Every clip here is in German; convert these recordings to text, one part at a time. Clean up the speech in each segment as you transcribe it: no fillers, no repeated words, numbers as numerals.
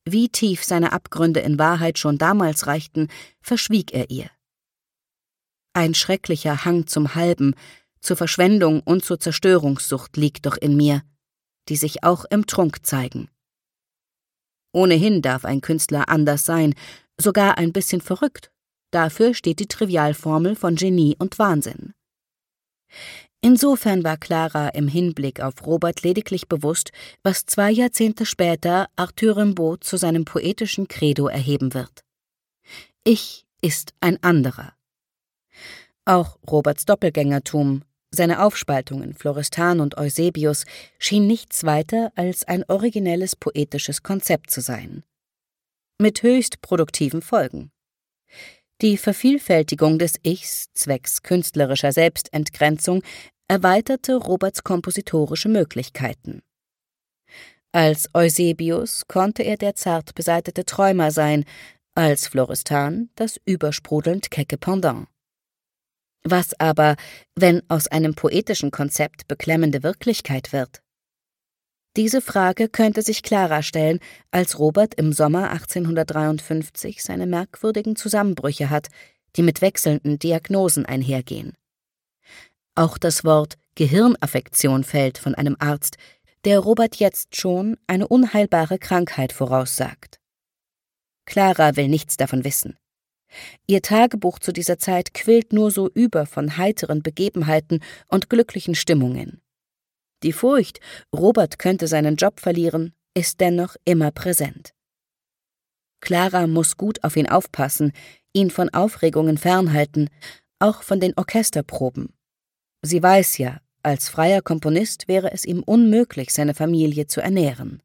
wie tief seine Abgründe in Wahrheit schon damals reichten, verschwieg er ihr. Ein schrecklicher Hang zum Halben, zur Verschwendung und zur Zerstörungssucht liegt doch in mir, die sich auch im Trunk zeigen. Ohnehin darf ein Künstler anders sein, sogar ein bisschen verrückt. Dafür steht die Trivialformel von Genie und Wahnsinn. Insofern war Clara im Hinblick auf Robert lediglich bewusst, was 2 Jahrzehnte später Arthur Rimbaud zu seinem poetischen Credo erheben wird. Ich ist ein anderer. Auch Roberts Doppelgängertum, seine Aufspaltungen Florestan und Eusebius, schien nichts weiter als ein originelles poetisches Konzept zu sein. Mit höchst produktiven Folgen. Die Vervielfältigung des Ichs zwecks künstlerischer Selbstentgrenzung erweiterte Roberts kompositorische Möglichkeiten. Als Eusebius konnte er der zart besaitete Träumer sein, als Florestan das übersprudelnd kecke Pendant. Was aber, wenn aus einem poetischen Konzept beklemmende Wirklichkeit wird? Diese Frage könnte sich Clara stellen, als Robert im Sommer 1853 seine merkwürdigen Zusammenbrüche hat, die mit wechselnden Diagnosen einhergehen. Auch das Wort Gehirnaffektion fällt von einem Arzt, der Robert jetzt schon eine unheilbare Krankheit voraussagt. Clara will nichts davon wissen. Ihr Tagebuch zu dieser Zeit quillt nur so über von heiteren Begebenheiten und glücklichen Stimmungen. Die Furcht, Robert könnte seinen Job verlieren, ist dennoch immer präsent. Clara muss gut auf ihn aufpassen, ihn von Aufregungen fernhalten, auch von den Orchesterproben. Sie weiß ja, als freier Komponist wäre es ihm unmöglich, seine Familie zu ernähren.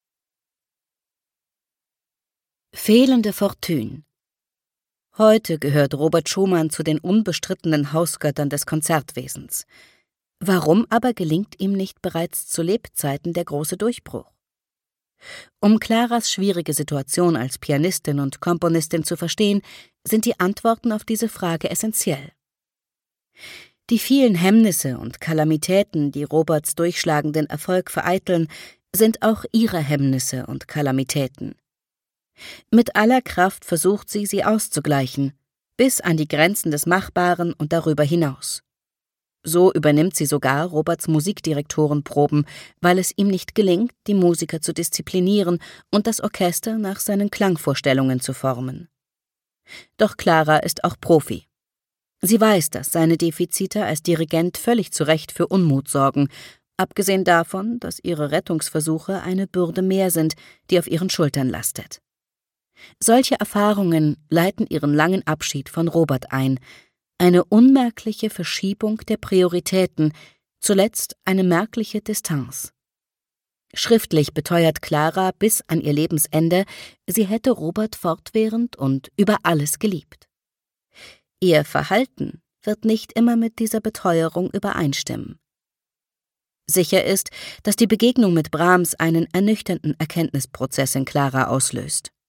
Fehlende Fortune. Heute gehört Robert Schumann zu den unbestrittenen Hausgöttern des Konzertwesens. Warum aber gelingt ihm nicht bereits zu Lebzeiten der große Durchbruch? Um Claras schwierige Situation als Pianistin und Komponistin zu verstehen, sind die Antworten auf diese Frage essentiell. Die vielen Hemmnisse und Kalamitäten, die Roberts durchschlagenden Erfolg vereiteln, sind auch ihre Hemmnisse und Kalamitäten. Mit aller Kraft versucht sie auszugleichen, bis an die Grenzen des Machbaren und darüber hinaus. So übernimmt sie sogar Roberts Musikdirektorenproben, weil es ihm nicht gelingt, die Musiker zu disziplinieren und das Orchester nach seinen Klangvorstellungen zu formen. Doch Clara ist auch Profi. Sie weiß, dass seine Defizite als Dirigent völlig zu Recht für Unmut sorgen, abgesehen davon, dass ihre Rettungsversuche eine Bürde mehr sind, die auf ihren Schultern lastet. Solche Erfahrungen leiten ihren langen Abschied von Robert ein, eine unmerkliche Verschiebung der Prioritäten, zuletzt eine merkliche Distanz. Schriftlich beteuert Clara bis an ihr Lebensende, sie hätte Robert fortwährend und über alles geliebt. Ihr Verhalten wird nicht immer mit dieser Beteuerung übereinstimmen. Sicher ist, dass die Begegnung mit Brahms einen ernüchternden Erkenntnisprozess in Clara auslöst.